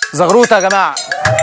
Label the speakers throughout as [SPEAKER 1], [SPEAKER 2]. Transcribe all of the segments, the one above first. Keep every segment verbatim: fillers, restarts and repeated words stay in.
[SPEAKER 1] زغروطه يا جماعه.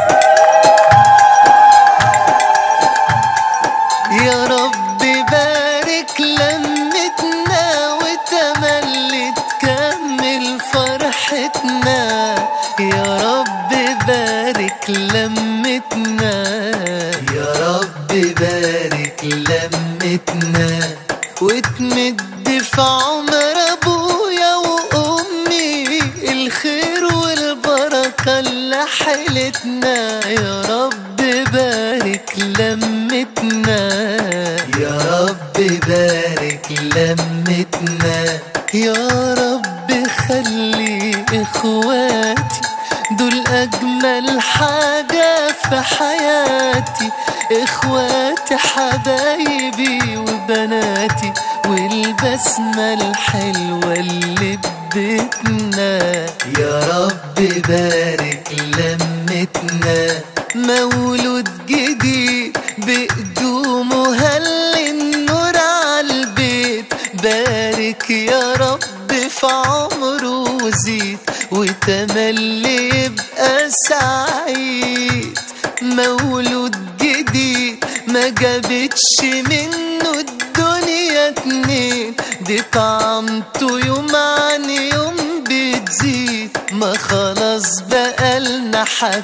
[SPEAKER 2] يا رب بارك لمتنا وتملي تكمل فرحتنا. يا رب بارك لمتنا. يا رب بارك لمتنا وتمد في عمر ابويا وامي الخير والبركه اللي حيلتنا. يا رب بارك لمتنا. يا رب بارك لمتنا. يا رب خلي اخواتي دول اجمل حاجه في حياتي. اخواتي حبايبي وبناتي والبسمه الحلوه اللي ببيتنا. يا رب بارك لمتنا. مولود جديد بقدومه هل النور عالبيت. بارك يا رب في عمره وزيد وتملي يبقى سعيد. مولود جديد ما جابتش منه الدنيا اتنين. دي طعمته يوم عن يوم بتزيد. ما خلاص بقالنا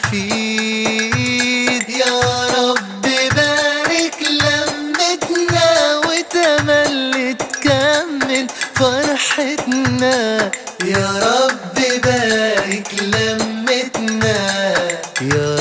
[SPEAKER 2] حفيد. يا رب بارك لمتنا وتملي تكمل فرحتنا. يا رب بارك لمتنا. يا